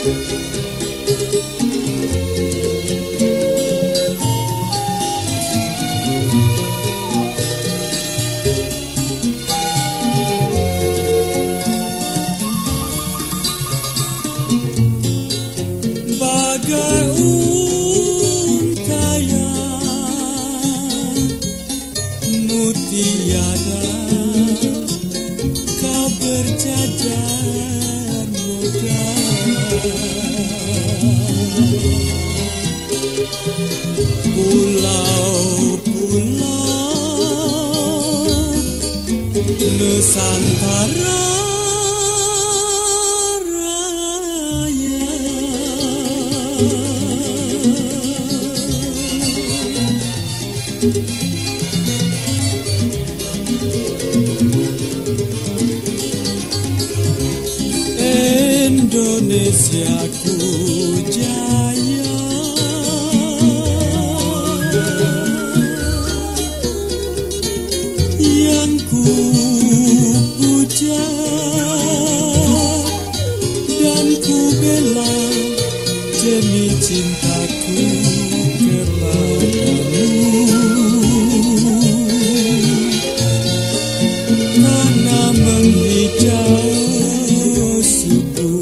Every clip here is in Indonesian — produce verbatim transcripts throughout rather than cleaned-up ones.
Bagai untayan mutiara kau berjajar megah, pulau-pulau Nusantara Indonesiaku jaya, yang ku puja dan ku bela demi cintaku kepadamu. Karena menghijau suku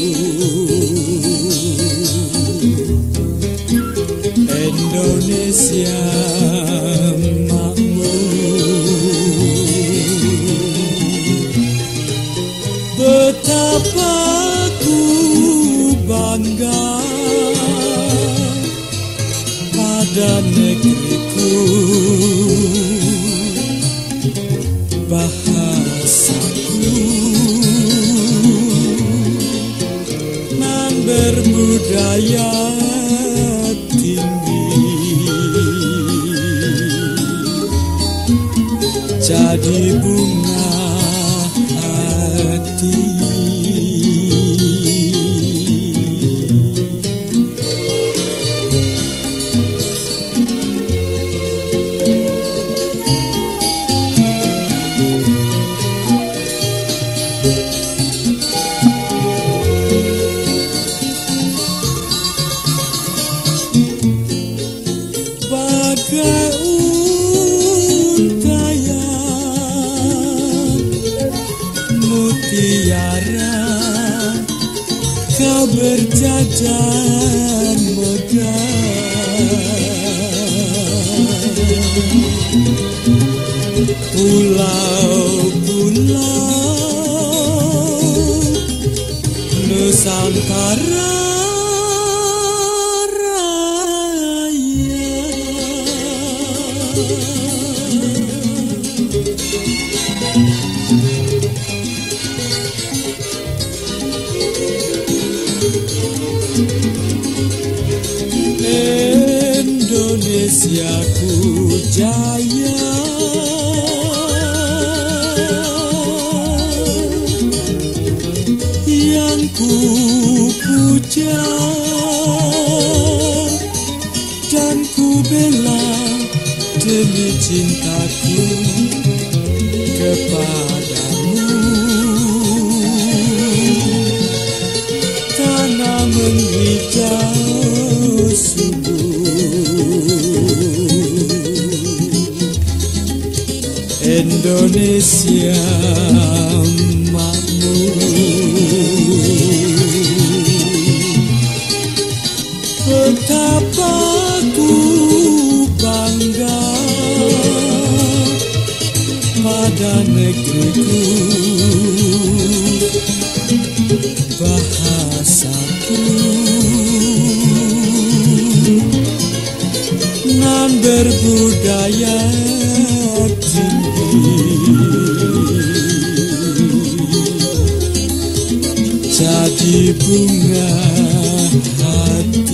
Indonesia makmur, betapa ku bangga pada negeriku. Bahasaku nan berbudaya tinggi, jadi bunga hati. Bagai untayan mutiara kau berjajar megah, pulau-pulau Nusantara Indonesiaku jaya, yang ku puja dan ku bela demi cintaku kepadamu. Tanah menghijau subur Indonesia makmur, betapa ku bangga pada negeriku. Bahasaku nan berbudaya tinggi, jadi bunga hati.